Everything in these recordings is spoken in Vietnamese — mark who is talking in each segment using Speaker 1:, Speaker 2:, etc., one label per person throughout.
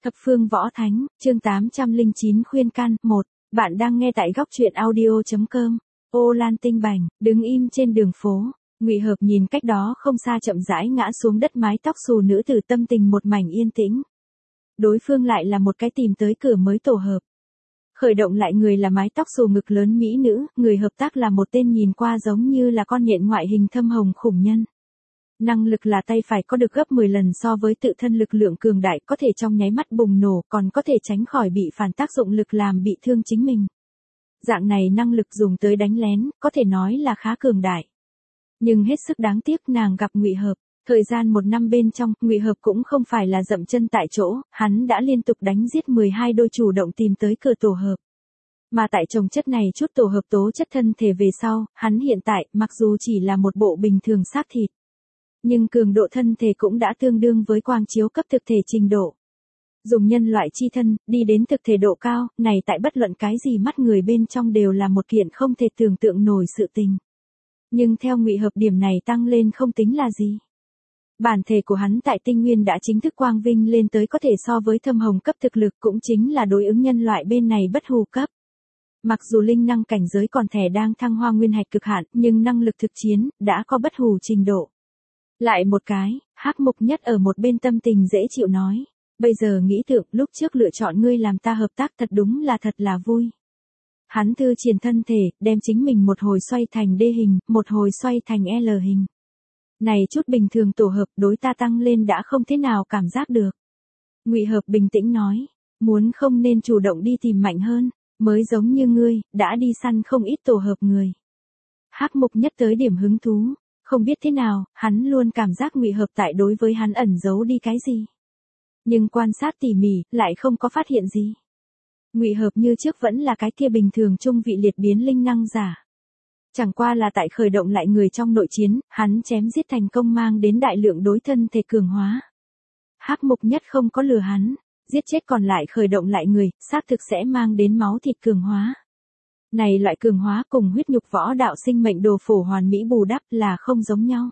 Speaker 1: Thập phương võ thánh, chương 809 khuyên can, 1. Bạn đang nghe tại góc truyện audio.com. Ô Lan Tinh Bành, đứng im trên đường phố. Ngụy Hợp nhìn cách đó không xa chậm rãi ngã xuống đất mái tóc xù nữ tử, tâm tình một mảnh yên tĩnh. Đối phương lại là một cái tìm tới cửa mới tổ hợp. Khởi động lại người là mái tóc xù ngực lớn mỹ nữ, người hợp tác là một tên nhìn qua giống như là con nhện ngoại hình thâm hồng khủng nhân. Năng lực là tay phải có được gấp 10 lần so với tự thân lực lượng cường đại, có thể trong nháy mắt bùng nổ, còn có thể tránh khỏi bị phản tác dụng lực làm bị thương chính mình. Dạng này năng lực dùng tới đánh lén, có thể nói là khá cường đại. Nhưng hết sức đáng tiếc nàng gặp Ngụy Hợp. Thời gian 1 năm bên trong, Ngụy Hợp cũng không phải là dậm chân tại chỗ, hắn đã liên tục đánh giết 12 đôi chủ động tìm tới cửa tổ hợp. Mà tại chồng chất này chút tổ hợp tố chất thân thể về sau, hắn hiện tại, mặc dù chỉ là một bộ bình thường xác thịt, nhưng cường độ thân thể cũng đã tương đương với quang chiếu cấp thực thể trình độ. Dùng nhân loại chi thân, đi đến thực thể độ cao, này tại bất luận cái gì mắt người bên trong đều là một kiện không thể tưởng tượng nổi sự tình. Nhưng theo Ngụy Hợp điểm này tăng lên không tính là gì. Bản thể của hắn tại tinh nguyên đã chính thức quang vinh lên tới có thể so với thâm hồng cấp thực lực, cũng chính là đối ứng nhân loại bên này bất hủ cấp. Mặc dù linh năng cảnh giới còn thẻ đang thăng hoa nguyên hạch cực hạn, nhưng năng lực thực chiến, đã có bất hủ trình độ. Lại một cái, Hắc Mục Nhất ở một bên tâm tình dễ chịu nói. Bây giờ nghĩ tượng, lúc trước lựa chọn ngươi làm ta hợp tác thật đúng là thật là vui. Hắn thư triển thân thể, đem chính mình một hồi xoay thành D hình, một hồi xoay thành L hình. Này chút bình thường tổ hợp đối ta tăng lên đã không thế nào cảm giác được. Ngụy Hợp bình tĩnh nói, muốn không nên chủ động đi tìm mạnh hơn, mới giống như ngươi, đã đi săn không ít tổ hợp người. Hắc Mục Nhất tới điểm hứng thú, không biết thế nào, hắn luôn cảm giác Ngụy Hợp tại đối với hắn ẩn giấu đi cái gì. Nhưng quan sát tỉ mỉ, lại không có phát hiện gì. Ngụy Hợp như trước vẫn là cái kia bình thường trung vị liệt biến linh năng giả. Chẳng qua là tại khởi động lại người trong nội chiến, hắn chém giết thành công mang đến đại lượng đối thân thể cường hóa. Hắc Mục Nhất không có lừa hắn, giết chết còn lại khởi động lại người, xác thực sẽ mang đến máu thịt cường hóa. Này loại cường hóa cùng huyết nhục võ đạo sinh mệnh đồ phổ hoàn mỹ bù đắp là không giống nhau.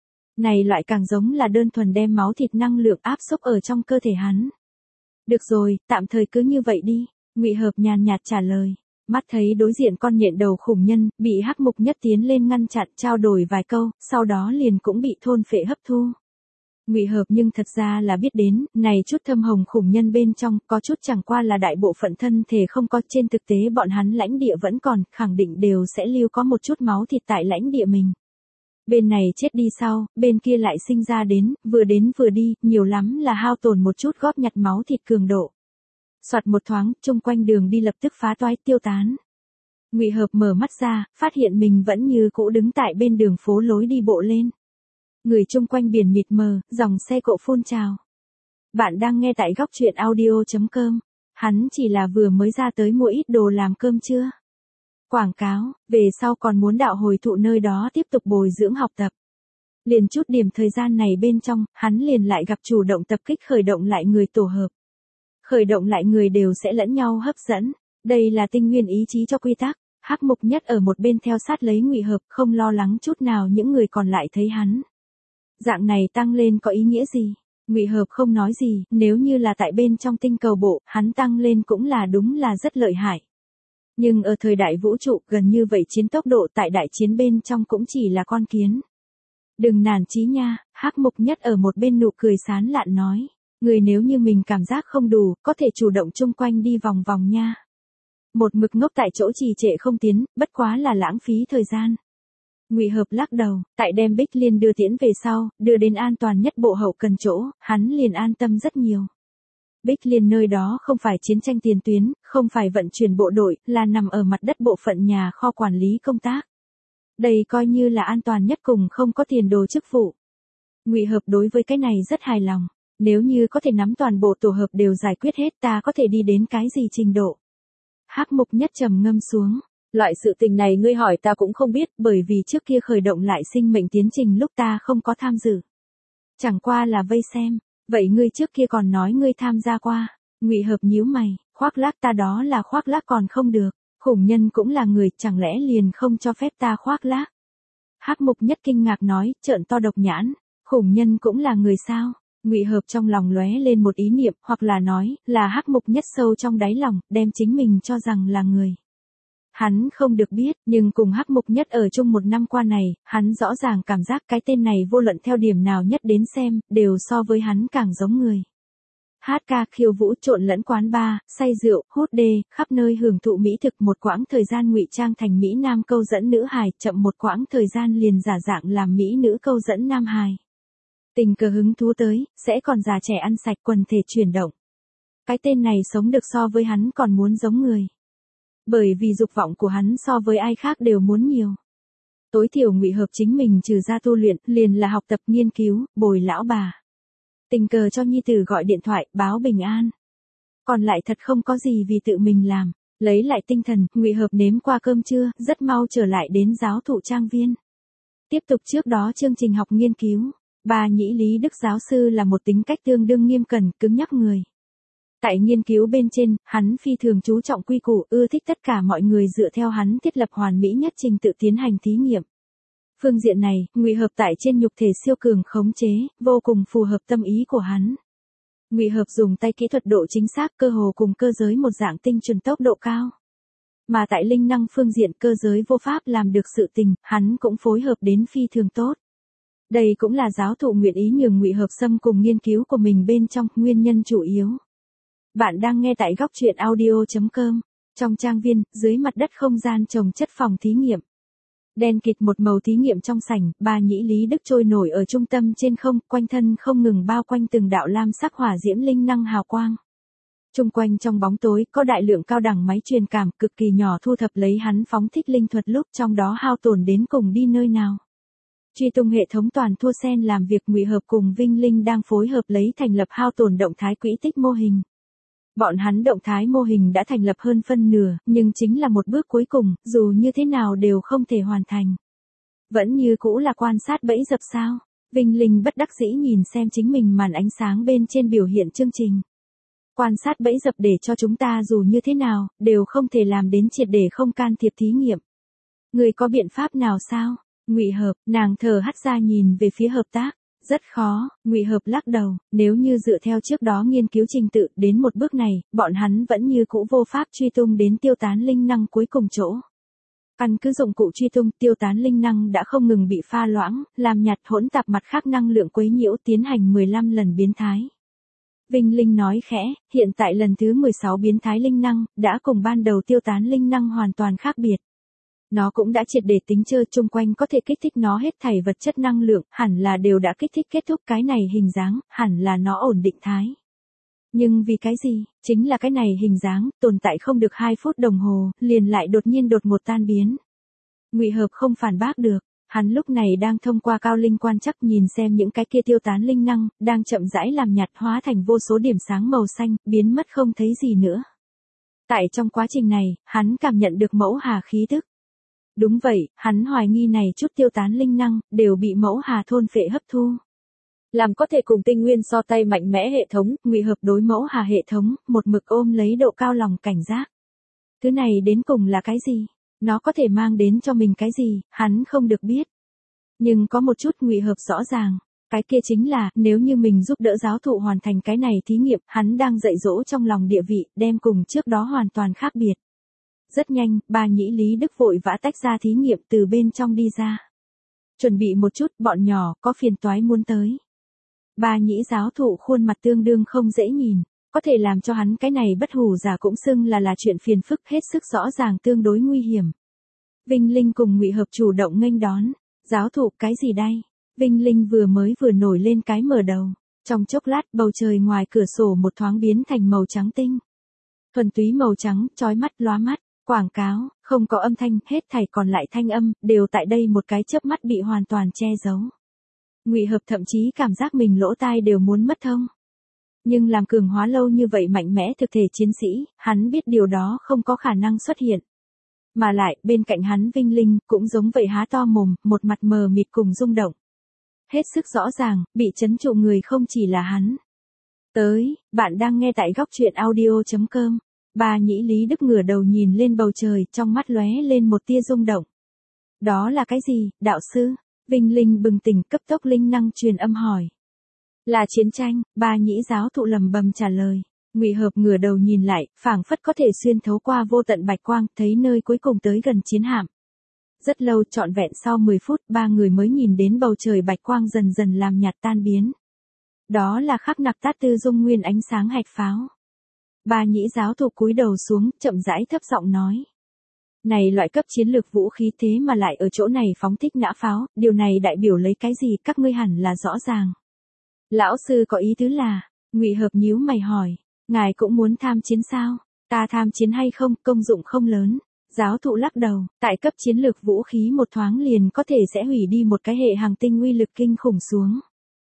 Speaker 1: Này loại càng giống là đơn thuần đem máu thịt năng lượng áp xúc ở trong cơ thể hắn. Được rồi, tạm thời cứ như vậy đi, Ngụy Hợp nhàn nhạt trả lời. Mắt thấy đối diện con nhện đầu khủng nhân, bị Hắc Mục Nhất tiến lên ngăn chặn, trao đổi vài câu, sau đó liền cũng bị thôn phệ hấp thu. Ngụy Hợp nhưng thật ra là biết đến, này chút thâm hồng khủng nhân bên trong, có chút chẳng qua là đại bộ phận thân thể không có, trên thực tế bọn hắn lãnh địa vẫn còn, khẳng định đều sẽ lưu có một chút máu thịt tại lãnh địa mình. Bên này chết đi sau, bên kia lại sinh ra đến vừa đi, nhiều lắm là hao tổn một chút góp nhặt máu thịt cường độ. Soạt một thoáng, chung quanh đường đi lập tức phá toái tiêu tán. Ngụy Hợp mở mắt ra, phát hiện mình vẫn như cũ đứng tại bên đường phố lối đi bộ lên. Người chung quanh biển mịt mờ, dòng xe cộ phun trào. Bạn đang nghe tại góc truyện audio.com. Hắn chỉ là vừa mới ra tới mua ít đồ làm cơm trưa. Quảng cáo, về sau còn muốn đạo hồi thụ nơi đó tiếp tục bồi dưỡng học tập. Liền chút điểm thời gian này bên trong, hắn liền lại gặp chủ động tập kích khởi động lại người tổ hợp. Khởi động lại người đều sẽ lẫn nhau hấp dẫn, đây là tinh nguyên ý chí cho quy tắc. Hắc Mục Nhất ở một bên theo sát lấy Ngụy Hợp, không lo lắng chút nào những người còn lại thấy hắn. Dạng này tăng lên có ý nghĩa gì? Ngụy Hợp không nói gì, nếu như là tại bên trong tinh cầu bộ, hắn tăng lên cũng là đúng là rất lợi hại. Nhưng ở thời đại vũ trụ, gần như vậy chiến tốc độ tại đại chiến bên trong cũng chỉ là con kiến. Đừng nản chí nha, Hắc Mục Nhất ở một bên nụ cười sán lạn nói. Người nếu như mình cảm giác không đủ, có thể chủ động chung quanh đi vòng vòng nha. Một mực ngốc tại chỗ trì trệ không tiến, bất quá là lãng phí thời gian. Ngụy Hợp lắc đầu, tại đem Bích Liên đưa tiễn về sau, đưa đến an toàn nhất bộ hậu cần chỗ, hắn liền an tâm rất nhiều. Bích Liên nơi đó không phải chiến tranh tiền tuyến, không phải vận chuyển bộ đội, là nằm ở mặt đất bộ phận nhà kho quản lý công tác. Đây coi như là an toàn nhất cùng không có tiền đồ chức vụ. Ngụy Hợp đối với cái này rất hài lòng. Nếu như có thể nắm toàn bộ tổ hợp đều giải quyết hết, ta có thể đi đến cái gì trình độ? Hắc Mục Nhất trầm ngâm xuống. Loại sự tình này ngươi hỏi ta cũng không biết, bởi vì trước kia khởi động lại sinh mệnh tiến trình lúc ta không có tham dự. Chẳng qua là vây xem. Vậy ngươi trước kia còn nói ngươi tham gia qua. Ngụy Hợp nhíu mày, khoác lác ta đó là khoác lác còn không được. Khủng nhân cũng là người, chẳng lẽ liền không cho phép ta khoác lác? Hắc Mục Nhất kinh ngạc nói, trợn to độc nhãn. Khủng nhân cũng là người sao? Ngụy Hợp trong lòng lóe lên một ý niệm, hoặc là nói, là hắc mục nhất sâu trong đáy lòng, đem chính mình cho rằng là người. Hắn không được biết, nhưng cùng hắc mục nhất ở chung một năm qua này, hắn rõ ràng cảm giác cái tên này vô luận theo điểm nào nhất đến xem, đều so với hắn càng giống người. Hát ca khiêu vũ trộn lẫn quán bar, say rượu, hút đê, khắp nơi hưởng thụ mỹ thực, một quãng thời gian ngụy trang thành Mỹ Nam câu dẫn nữ hài, chậm một quãng thời gian liền giả dạng làm Mỹ nữ câu dẫn Nam hài. Tình cờ hứng thú tới, sẽ còn già trẻ ăn sạch, quần thể chuyển động. Cái tên này sống được so với hắn còn muốn giống người. Bởi vì dục vọng của hắn so với ai khác đều muốn nhiều. Tối thiểu Ngụy Hợp chính mình trừ ra tu luyện, liền là học tập nghiên cứu, bồi lão bà. Tình cờ cho nhi tử gọi điện thoại, báo bình an. Còn lại thật không có gì vì tự mình làm. Lấy lại tinh thần, Ngụy Hợp nếm qua cơm trưa, rất mau trở lại đến giáo thụ trang viên. Tiếp tục trước đó chương trình học nghiên cứu. Bà Nhĩ Lý Đức giáo sư là một tính cách tương đương nghiêm cẩn, cứng nhắc người. Tại nghiên cứu bên trên, hắn phi thường chú trọng quy củ, ưa thích tất cả mọi người dựa theo hắn thiết lập hoàn mỹ nhất trình tự tiến hành thí nghiệm. Phương diện này, Ngụy Hợp tại trên nhục thể siêu cường khống chế, vô cùng phù hợp tâm ý của hắn. Ngụy Hợp dùng tay kỹ thuật độ chính xác cơ hồ cùng cơ giới một dạng tinh chuẩn tốc độ cao. Mà tại linh năng phương diện cơ giới vô pháp làm được sự tình, hắn cũng phối hợp đến phi thường tốt. Đây cũng là giáo thụ nguyện ý nhường Ngụy Hợp xâm cùng nghiên cứu của mình bên trong, nguyên nhân chủ yếu. Bạn đang nghe tại góc truyện audio.com. Trong trang viên, dưới mặt đất không gian trồng chất phòng thí nghiệm. Đen kịt một màu thí nghiệm trong sảnh, bà Nhĩ Lý Đức trôi nổi ở trung tâm trên không, quanh thân không ngừng bao quanh từng đạo lam sắc hỏa diễm linh năng hào quang. Trung quanh trong bóng tối, có đại lượng cao đẳng máy truyền cảm cực kỳ nhỏ thu thập lấy hắn phóng thích linh thuật lúc trong đó hao tổn đến cùng đi nơi nào. Truy tung hệ thống toàn thua sen làm việc Ngụy Hợp cùng Vinh Linh đang phối hợp lấy thành lập hao tổn động thái quỹ tích mô hình. Bọn hắn động thái mô hình đã thành lập hơn phân nửa, nhưng chính là một bước cuối cùng, dù như thế nào đều không thể hoàn thành. Vẫn như cũ là quan sát bẫy dập sao. Vinh Linh bất đắc dĩ nhìn xem chính mình màn ánh sáng bên trên biểu hiện chương trình. Quan sát bẫy dập để cho chúng ta dù như thế nào, đều không thể làm đến triệt để không can thiệp thí nghiệm. Người có biện pháp nào sao? Ngụy Hợp, nàng thở hắt ra nhìn về phía hợp tác. Rất khó, Ngụy Hợp lắc đầu, nếu như dựa theo trước đó nghiên cứu trình tự, đến một bước này, bọn hắn vẫn như cũ vô pháp truy tung đến tiêu tán linh năng cuối cùng chỗ. Căn cứ dụng cụ truy tung, tiêu tán linh năng đã không ngừng bị pha loãng, làm nhạt hỗn tạp mặt khác năng lượng quấy nhiễu tiến hành 15 lần biến thái. Vinh Linh nói khẽ, hiện tại lần thứ 16 biến thái linh năng, đã cùng ban đầu tiêu tán linh năng hoàn toàn khác biệt. Nó cũng đã triệt để tính chơi chung quanh có thể kích thích nó hết thảy vật chất năng lượng, hẳn là đều đã kích thích kết thúc cái này hình dáng, hẳn là nó ổn định thái. Nhưng vì cái gì, chính là cái này hình dáng, tồn tại không được 2 phút đồng hồ, liền lại đột nhiên đột ngột tan biến. Ngụy Hợp không phản bác được, hắn lúc này đang thông qua cao linh quan trắc nhìn xem những cái kia tiêu tán linh năng, đang chậm rãi làm nhạt hóa thành vô số điểm sáng màu xanh, biến mất không thấy gì nữa. Tại trong quá trình này, hắn cảm nhận được mẫu hà khí thức. Đúng vậy, hắn hoài nghi này chút tiêu tán linh năng, đều bị mẫu hà thôn phệ hấp thu. Làm có thể cùng tinh nguyên so tay mạnh mẽ hệ thống, Ngụy Hợp đối mẫu hà hệ thống, một mực ôm lấy độ cao lòng cảnh giác. Thứ này đến cùng là cái gì? Nó có thể mang đến cho mình cái gì, hắn không được biết. Nhưng có một chút Ngụy Hợp rõ ràng, cái kia chính là, nếu như mình giúp đỡ giáo thụ hoàn thành cái này thí nghiệm, hắn đang dạy dỗ trong lòng địa vị, đem cùng trước đó hoàn toàn khác biệt. Rất nhanh, bà Nhĩ Lý Đức vội vã tách ra thí nghiệm từ bên trong đi ra. Chuẩn bị một chút, bọn nhỏ, có phiền toái muốn tới. Bà Nhĩ giáo thụ khuôn mặt tương đương không dễ nhìn, có thể làm cho hắn cái này bất hủ giả cũng xưng là chuyện phiền phức hết sức rõ ràng tương đối nguy hiểm. Vinh Linh cùng Ngụy Hợp chủ động nghênh đón, giáo thụ cái gì đây? Vinh Linh vừa nổi lên cái mở đầu, trong chốc lát bầu trời ngoài cửa sổ một thoáng biến thành màu trắng tinh. Thuần túy màu trắng, chói mắt lóa mắt. Quảng cáo, không có âm thanh, hết thảy còn lại thanh âm, đều tại đây một cái chớp mắt bị hoàn toàn che giấu. Ngụy Hợp thậm chí cảm giác mình lỗ tai đều muốn mất thông. Nhưng làm cường hóa lâu như vậy mạnh mẽ thực thể chiến sĩ, hắn biết điều đó không có khả năng xuất hiện. Mà lại, bên cạnh hắn Vinh Linh, cũng giống vậy há to mồm, một mặt mờ mịt cùng rung động. Hết sức rõ ràng, bị trấn trụ người không chỉ là hắn. Bạn đang nghe tại góc truyện audio.com. Bà Nhĩ Lý Đức ngửa đầu nhìn lên bầu trời, trong mắt lóe lên một tia rung động. Đó là cái gì, đạo sư? Vinh Linh bừng tỉnh cấp tốc linh năng truyền âm hỏi. Là chiến tranh, ba nhĩ giáo thụ lầm bầm trả lời. Ngụy Hợp ngửa đầu nhìn lại, phảng phất có thể xuyên thấu qua vô tận bạch quang, thấy nơi cuối cùng tới gần chiến hạm. Rất lâu, trọn vẹn sau 10 phút, ba người mới nhìn đến bầu trời bạch quang dần dần làm nhạt tan biến. Đó là khắc nặc tát tư dung nguyên ánh sáng hạch pháo. Ba nhĩ giáo thụ cúi đầu xuống, chậm rãi thấp giọng nói. Này loại cấp chiến lược vũ khí thế mà lại ở chỗ này phóng thích nã pháo, điều này đại biểu lấy cái gì các ngươi hẳn là rõ ràng. Lão sư có ý tứ là, Ngụy Hợp nhíu mày hỏi, ngài cũng muốn tham chiến sao? Ta tham chiến hay không, công dụng không lớn. Giáo thụ lắc đầu, tại cấp chiến lược vũ khí một thoáng liền có thể sẽ hủy đi một cái hệ hành tinh uy lực kinh khủng xuống.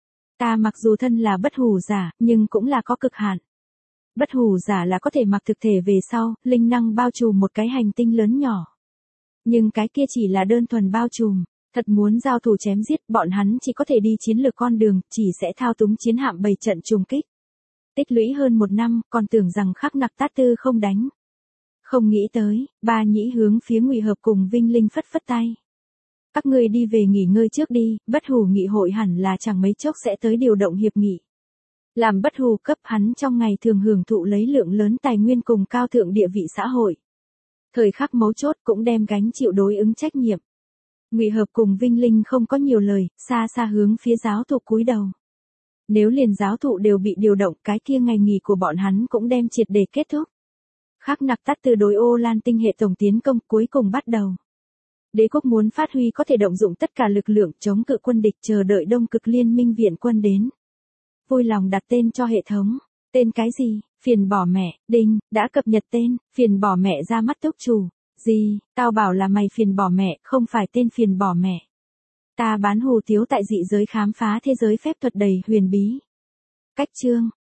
Speaker 1: Ta mặc dù thân là bất hủ giả, nhưng cũng là có cực hạn. Bất hủ giả là có thể mặc thực thể về sau, linh năng bao trùm một cái hành tinh lớn nhỏ. Nhưng cái kia chỉ là đơn thuần bao trùm, thật muốn giao thủ chém giết, bọn hắn chỉ có thể đi chiến lược con đường, chỉ sẽ thao túng chiến hạm bày trận trùng kích. Tích lũy hơn 1 năm, còn tưởng rằng khắc nặc tát tư không đánh. Không nghĩ tới, ba nhĩ hướng phía Ngụy Hợp cùng Vinh Linh phất phất tay. Các ngươi đi về nghỉ ngơi trước đi, bất hủ nghị hội hẳn là chẳng mấy chốc sẽ tới điều động hiệp nghị. Làm bất hủ cấp hắn trong ngày thường hưởng thụ lấy lượng lớn tài nguyên cùng cao thượng địa vị xã hội. Thời khắc mấu chốt cũng đem gánh chịu đối ứng trách nhiệm. Ngụy Hợp cùng Vinh Linh không có nhiều lời, xa xa hướng phía giáo thụ cúi đầu. Nếu liền giáo thụ đều bị điều động, cái kia ngày nghỉ của bọn hắn cũng đem triệt để kết thúc. Khắc nặc tát từ đối Ô Lan tinh hệ tổng tiến công cuối cùng bắt đầu. Đế quốc muốn phát huy có thể động dụng tất cả lực lượng chống cự quân địch, chờ đợi Đông Cực Liên minh viện quân đến. Vui lòng đặt tên cho hệ thống. Tên cái gì? Phiền bỏ mẹ. Đinh, đã cập nhật tên, phiền bỏ mẹ ra mắt túc chủ. Gì, tao bảo là mày phiền bỏ mẹ, không phải tên phiền bỏ mẹ. Ta bán hủ tiếu tại dị giới khám phá thế giới phép thuật đầy huyền bí. Cách chương.